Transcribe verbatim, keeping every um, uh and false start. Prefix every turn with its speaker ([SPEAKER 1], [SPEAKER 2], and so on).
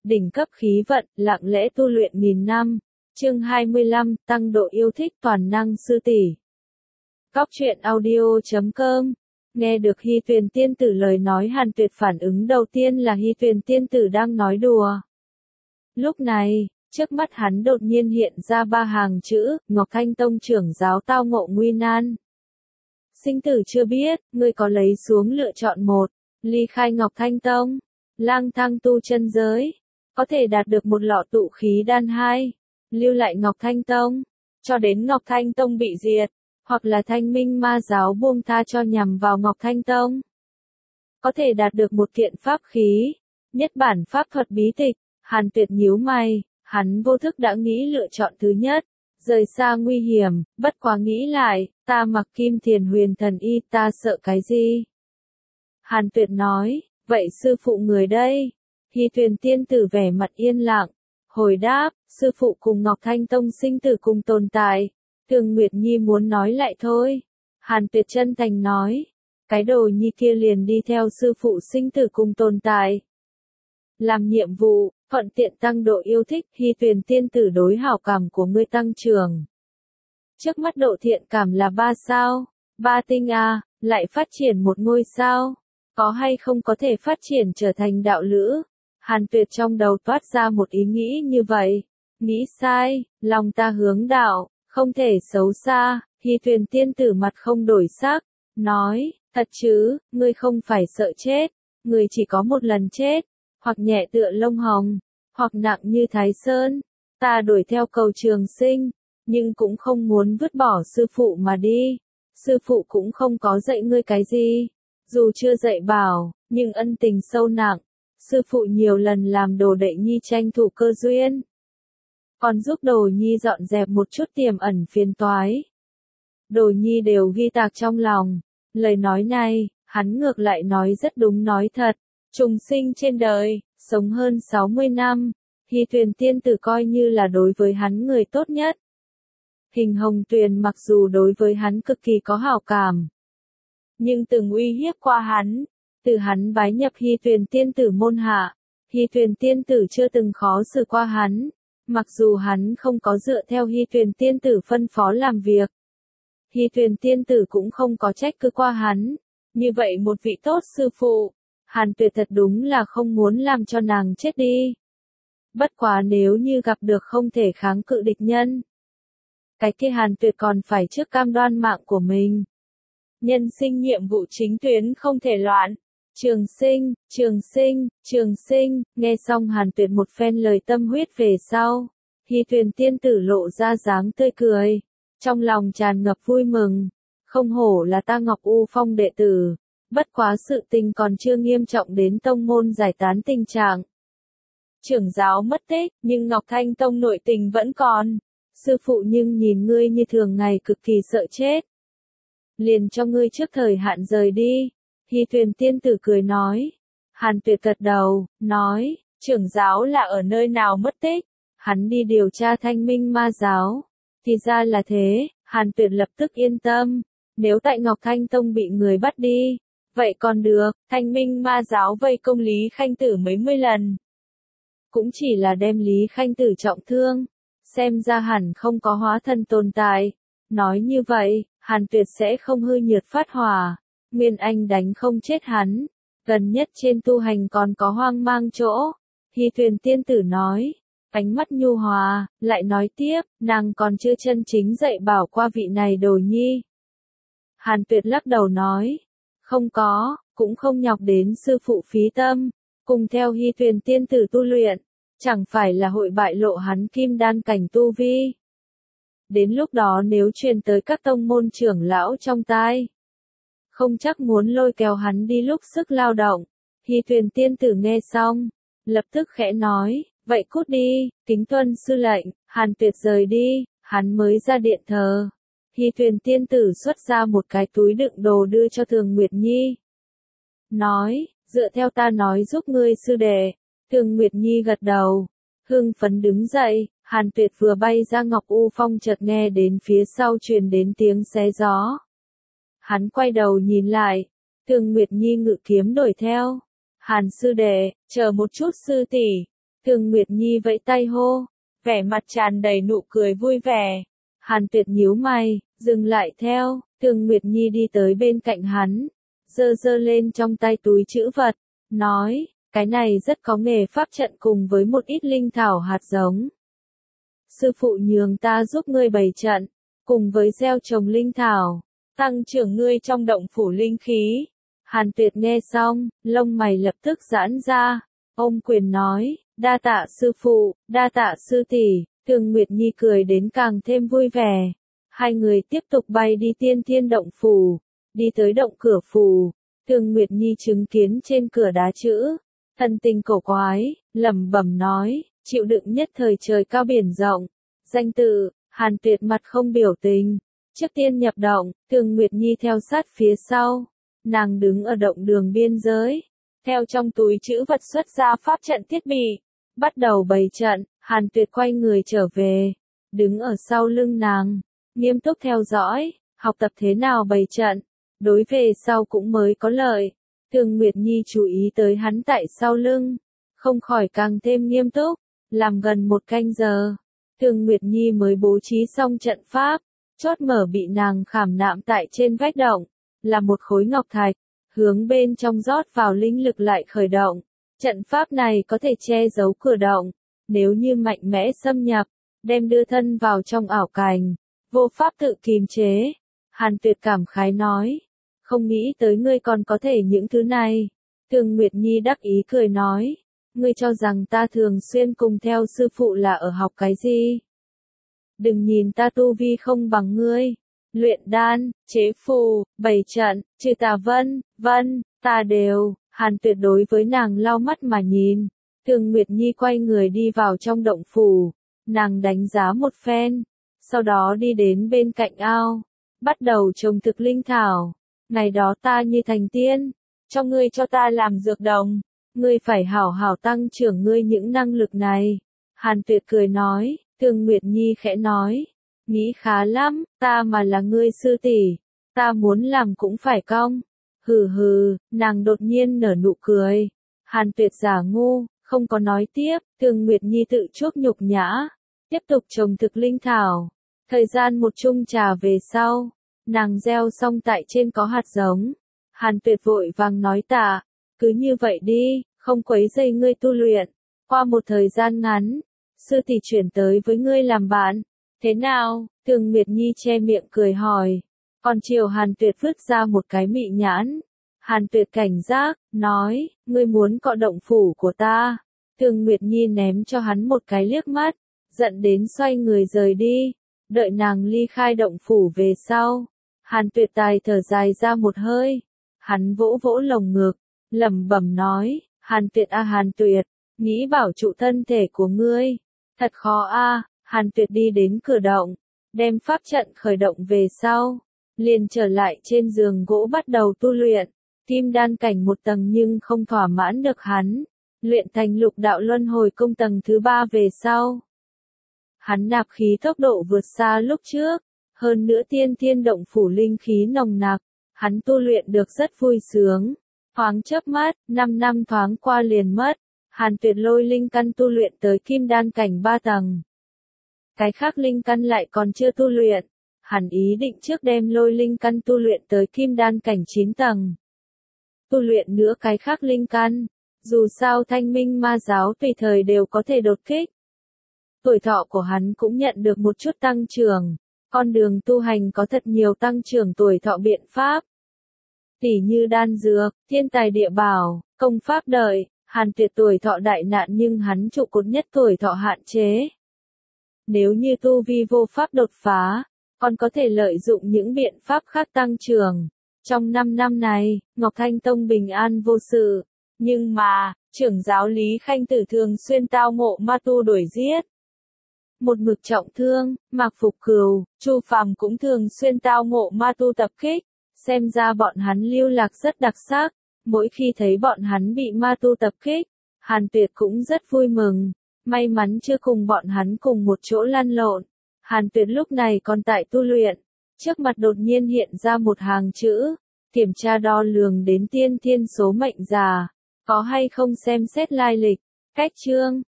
[SPEAKER 1] đỉnh cấp khí vận, lặng lẽ tu luyện nghìn năm. Chương hai mươi lăm, tăng độ yêu thích toàn năng sư tỷ. Góc truyện audio chấm com. Nghe được Hy Tuyền tiên tử lời nói, Hàn Tuyệt phản ứng đầu tiên là Hy Tuyền tiên tử đang nói đùa. Lúc này, trước mắt hắn đột nhiên hiện ra ba hàng chữ, Ngọc Thanh Tông trưởng giáo tao ngộ nguy nan. Sinh tử chưa biết, ngươi có lấy xuống lựa chọn một, ly khai Ngọc Thanh Tông, lang thang tu chân giới, có thể đạt được một lọ tụ khí đan hai, lưu lại Ngọc Thanh Tông, cho đến Ngọc Thanh Tông bị diệt, hoặc là Thanh Minh ma giáo buông tha cho nhằm vào Ngọc Thanh Tông. Có thể đạt được một kiện pháp khí, nhất bản pháp thuật bí tịch. Hàn Tuyệt nhíu mày, hắn vô thức đã nghĩ lựa chọn thứ nhất, rời xa nguy hiểm, bất quá nghĩ lại, ta mặc Kim Thiền Huyền Thần Y, ta sợ cái gì? Hàn Tuyệt nói, vậy sư phụ người đây? Hy Tuyền tiên tử vẻ mặt yên lặng, hồi đáp, sư phụ cùng Ngọc Thanh Tông sinh tử cùng tồn tại. Thường Nguyệt Nhi muốn nói lại thôi. Hàn Tuyệt chân thành nói, cái đồ nhi kia liền đi theo sư phụ sinh tử cùng tồn tại. Làm nhiệm vụ, thuận tiện tăng độ yêu thích, Hy Tuyền tiên tử đối hảo cảm của ngươi tăng trưởng. Trước mắt độ thiện cảm là ba sao, ba tinh a, lại phát triển một ngôi sao, có hay không có thể phát triển trở thành đạo lữ? Hàn Tuyệt trong đầu toát ra một ý nghĩ như vậy, nghĩ sai, lòng ta hướng đạo, không thể xấu xa. Hy Tuyền tiên tử mặt không đổi sắc, nói, thật chứ, ngươi không phải sợ chết, ngươi chỉ có một lần chết, hoặc nhẹ tựa lông hồng, hoặc nặng như Thái Sơn. Ta đuổi theo cầu trường sinh, nhưng cũng không muốn vứt bỏ sư phụ mà đi. Sư phụ cũng không có dạy ngươi cái gì, dù chưa dạy bảo, nhưng ân tình sâu nặng. Sư phụ nhiều lần làm đồ đệ nhi tranh thủ cơ duyên, còn giúp đồ nhi dọn dẹp một chút tiềm ẩn phiền toái. Đồ nhi đều ghi tạc trong lòng. Lời nói này, hắn ngược lại nói rất đúng nói thật. Trùng sinh trên đời, sống hơn sáu mươi năm, Hy Tuyền tiên tử coi như là đối với hắn người tốt nhất. Hình Hồng Tuyền mặc dù đối với hắn cực kỳ có hảo cảm, nhưng từng uy hiếp qua hắn. Từ hắn bái nhập Hy Tuyền tiên tử môn hạ, Hy Tuyền tiên tử chưa từng khó xử qua hắn, mặc dù hắn không có dựa theo Hy Tuyền tiên tử phân phó làm việc. Hy Tuyền tiên tử cũng không có trách cứ qua hắn. Như vậy một vị tốt sư phụ, Hàn Tuyệt thật đúng là không muốn làm cho nàng chết đi. Bất quá nếu như gặp được không thể kháng cự địch nhân, cái kia Hàn Tuyệt còn phải trước cam đoan mạng của mình. Nhân sinh nhiệm vụ chính tuyến không thể loạn. Trường sinh, trường sinh, trường sinh, nghe xong Hàn Tuyệt một phen lời tâm huyết về sau, Hy Tuyền tiên tử lộ ra dáng tươi cười, trong lòng tràn ngập vui mừng. Không hổ là ta Ngọc U Phong đệ tử, bất quá sự tình còn chưa nghiêm trọng đến tông môn giải tán tình trạng. Trưởng giáo mất tích, nhưng Ngọc Thanh Tông nội tình vẫn còn. Sư phụ nhưng nhìn ngươi như thường ngày cực kỳ sợ chết, liền cho ngươi trước thời hạn rời đi. Hy Tuyền tiên tử cười nói. Hàn Tuyệt gật đầu, nói, trưởng giáo là ở nơi nào mất tích? Hắn đi điều tra Thanh Minh ma giáo. Thì ra là thế. Hàn Tuyệt lập tức yên tâm. Nếu tại Ngọc Thanh Tông bị người bắt đi, vậy còn được. Thanh Minh ma giáo vây công Lý Khanh Tử mấy mươi lần, cũng chỉ là đem Lý Khanh Tử trọng thương, xem ra hẳn không có hóa thân tồn tại. Nói như vậy, Hàn Tuyệt sẽ không hư nhiệt phát hỏa. Nguyên Anh đánh không chết hắn, gần nhất trên tu hành còn có hoang mang chỗ. Hy Tuyền tiên tử nói, ánh mắt nhu hòa, lại nói tiếp, nàng còn chưa chân chính dạy bảo qua vị này đồ nhi. Hàn Tuyệt lắc đầu nói, không có, cũng không nhọc đến sư phụ phí tâm, cùng theo Hy Tuyền tiên tử tu luyện, chẳng phải là hội bại lộ hắn kim đan cảnh tu vi. Đến lúc đó nếu truyền tới các tông môn trưởng lão trong tai, không chắc muốn lôi kéo hắn đi lúc sức lao động. Hy Tuyền tiên tử nghe xong, lập tức khẽ nói, vậy cút đi, kính tuân sư lệnh. Hàn Tuyệt rời đi, hắn mới ra điện thờ. Hy Tuyền tiên tử xuất ra một cái túi đựng đồ đưa cho Thường Nguyệt Nhi. Nói, dựa theo ta nói giúp ngươi sư đệ. Thường Nguyệt Nhi gật đầu, hưng phấn đứng dậy. Hàn Tuyệt vừa bay ra Ngọc U Phong chợt nghe đến phía sau truyền đến tiếng xé gió. Hắn quay đầu nhìn lại, Thường Nguyệt Nhi ngự kiếm đuổi theo. Hàn sư đệ, chờ một chút sư tỷ. Thường Nguyệt Nhi vẫy tay hô, vẻ mặt tràn đầy nụ cười vui vẻ. Hàn Tuyệt nhíu mày, dừng lại theo, Thường Nguyệt Nhi đi tới bên cạnh hắn, giơ giơ lên trong tay túi trữ vật, nói, cái này rất có nghề pháp trận cùng với một ít linh thảo hạt giống. Sư phụ nhường ta giúp ngươi bày trận, cùng với gieo trồng linh thảo, tăng trưởng ngươi trong động phủ linh khí. Hàn Tuyệt nghe xong, lông mày lập tức giãn ra, ôm quyền nói, đa tạ sư phụ, đa tạ sư tỷ. Thường Nguyệt Nhi cười đến càng thêm vui vẻ. Hai người tiếp tục bay đi tiên thiên động phủ, đi tới động cửa phủ. Thường Nguyệt Nhi chứng kiến trên cửa đá chữ, thần tình cổ quái, lẩm bẩm nói, chịu đựng nhất thời trời cao biển rộng. Danh tự, Hàn Tuyệt mặt không biểu tình. Trước tiên nhập động, Thường Nguyệt Nhi theo sát phía sau. Nàng đứng ở động đường biên giới, theo trong túi trữ vật xuất ra pháp trận thiết bị, bắt đầu bày trận. Hàn Tuyệt quay người trở về, đứng ở sau lưng nàng, nghiêm túc theo dõi, học tập thế nào bày trận, đối về sau cũng mới có lợi. Thường Nguyệt Nhi chú ý tới hắn tại sau lưng, không khỏi càng thêm nghiêm túc, làm gần một canh giờ. Thường Nguyệt Nhi mới bố trí xong trận pháp, chốt mở bị nàng khảm nạm tại trên vách động, là một khối ngọc thạch, hướng bên trong rót vào linh lực lại khởi động. Trận pháp này có thể che giấu cửa động, nếu như mạnh mẽ xâm nhập, đem đưa thân vào trong ảo cảnh, vô pháp tự kiềm chế. Hàn Tuyệt cảm khái nói, không nghĩ tới ngươi còn có thể những thứ này. Thường Nguyệt Nhi đắc ý cười nói, ngươi cho rằng ta thường xuyên cùng theo sư phụ là ở học cái gì? Đừng nhìn ta tu vi không bằng ngươi, luyện đan, chế phù, bày trận, trừ tà vân, vân, ta đều. Hàn Tuyệt đối với nàng lau mắt mà nhìn. Thường Nguyệt Nhi quay người đi vào trong động phủ, nàng đánh giá một phen, sau đó đi đến bên cạnh ao, bắt đầu trồng thực linh thảo. Ngày đó ta như thành tiên, cho ngươi cho ta làm dược đồng, ngươi phải hảo hảo tăng trưởng ngươi những năng lực này. Hàn Tuyệt cười nói, Thường Nguyệt Nhi khẽ nói, nghĩ khá lắm, ta mà là ngươi sư tỷ, ta muốn làm cũng phải cong. Hừ hừ, nàng đột nhiên nở nụ cười. Hàn Tuyệt giả ngu, không có nói tiếp. Thường Nguyệt Nhi tự chuốc nhục nhã, tiếp tục trồng thực linh thảo. Thời gian một chung trà về sau, nàng gieo xong tại trên có hạt giống. Hàn Tuyệt vội vàng nói tạ, cứ như vậy đi, không quấy rầy ngươi tu luyện. Qua một thời gian ngắn, sư tỷ chuyển tới với ngươi làm bạn. Thế nào? Thường Nguyệt Nhi che miệng cười hỏi. Còn chiều Hàn Tuyệt vứt ra một cái mị nhãn. Hàn Tuyệt cảnh giác, nói, ngươi muốn cọ động phủ của ta. Thường Nguyệt Nhi ném cho hắn một cái liếc mắt, giận đến xoay người rời đi. Đợi nàng ly khai động phủ về sau, Hàn Tuyệt tài thở dài ra một hơi. Hắn vỗ vỗ lồng ngực, lẩm bẩm nói, Hàn Tuyệt a Hàn Tuyệt, nghĩ bảo trụ thân thể của ngươi, thật khó a. Hàn Tuyệt đi đến cửa động, đem pháp trận khởi động về sau, liền trở lại trên giường gỗ bắt đầu tu luyện. Kim đan cảnh một tầng nhưng không thỏa mãn được hắn, luyện thành lục đạo luân hồi công tầng thứ ba về sau. Hắn nạp khí tốc độ vượt xa lúc trước, hơn nữa tiên thiên động phủ linh khí nồng nặc, hắn tu luyện được rất vui sướng. Thoáng chớp mắt, năm năm thoáng qua liền mất. Hàn Tuyệt lôi linh căn tu luyện tới kim đan cảnh ba tầng. Cái khác linh căn lại còn chưa tu luyện, hắn ý định trước đem lôi linh căn tu luyện tới kim đan cảnh chín tầng. Tu luyện nữa cái khác linh căn, dù sao Thanh Minh Ma giáo tùy thời đều có thể đột kích. Tuổi thọ của hắn cũng nhận được một chút tăng trưởng, con đường tu hành có thật nhiều tăng trưởng tuổi thọ biện pháp. Tỉ như đan dược, thiên tài địa bảo, công pháp đợi. Hàn Tuyệt tuổi thọ đại nạn nhưng hắn trụ cột nhất tuổi thọ hạn chế. Nếu như tu vi vô pháp đột phá, còn có thể lợi dụng những biện pháp khác tăng trưởng. Trong năm năm này, Ngọc Thanh Tông bình an vô sự, nhưng mà, trưởng giáo Lý Khanh Tử thường xuyên tao ngộ ma tu đuổi giết. Một mực trọng thương, Mạc Phục Cừu, Chu Phàm cũng thường xuyên tao ngộ ma tu tập kích, xem ra bọn hắn lưu lạc rất đặc sắc. Mỗi khi thấy bọn hắn bị ma tu tập kích, Hàn Tuyệt cũng rất vui mừng, may mắn chưa cùng bọn hắn cùng một chỗ lăn lộn. Hàn Tuyệt lúc này còn tại tu luyện, trước mặt đột nhiên hiện ra một hàng chữ, kiểm tra đo lường đến tiên thiên số mệnh già, có hay không xem xét lai lịch, cách chương.